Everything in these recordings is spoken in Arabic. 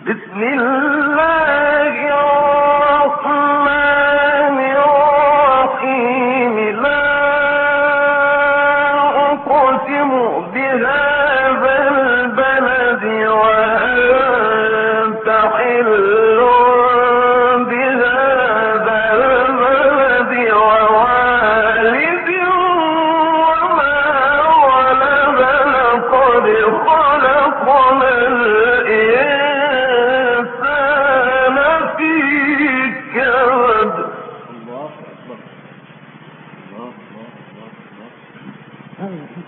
بسم الله الرحمن الرحيم لا أقسم بهذا البلد وأنت حل بهذا البلد ووالد وما ولد لقد خلقنا الإنسان في كبد. الله أكبر. الله الله الله الله.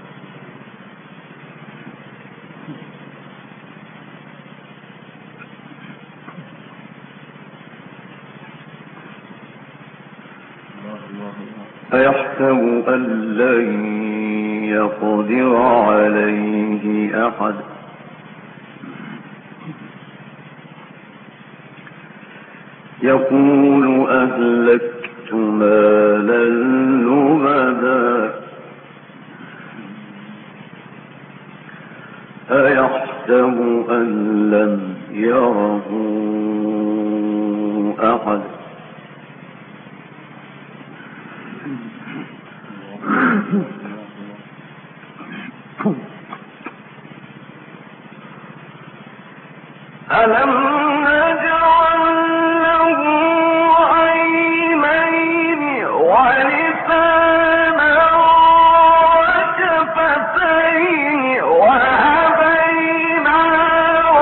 أيحسب أن لن يقدر عليه أحد يقول أهلكت مالا لبدا أيحسب أن لم يره أحد ألم نجعل له عينين ولسانا وشفتين وهديناه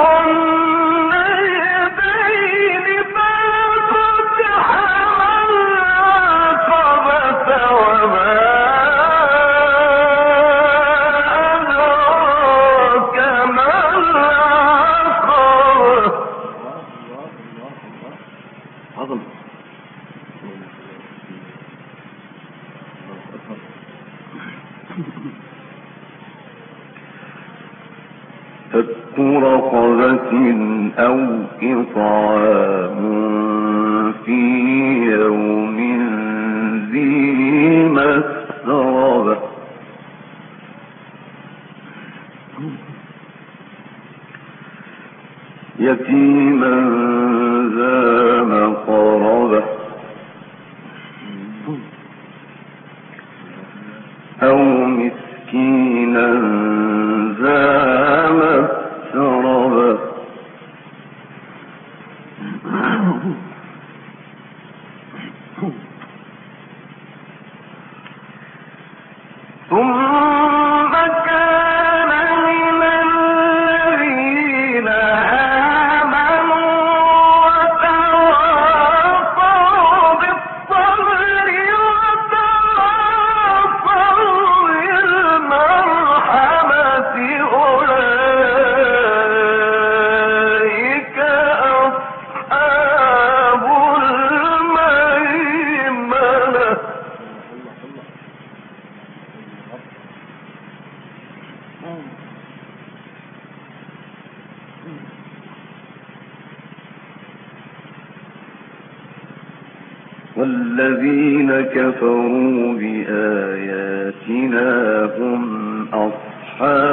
النجدين فالتحم العقبة وما أدراك ما العقبة. عظم. فك رقبة أو إطعام في يوم ذي مسغبة يتيما ذا مقربة أو مسكينا ذا مسربة ثم كان من الذين آمنوا وتواصوا بالصبر وتواصوا بالمرحمة أولئك أصحاب الميمنة. والذين كفروا بآياتنا هم أصحاب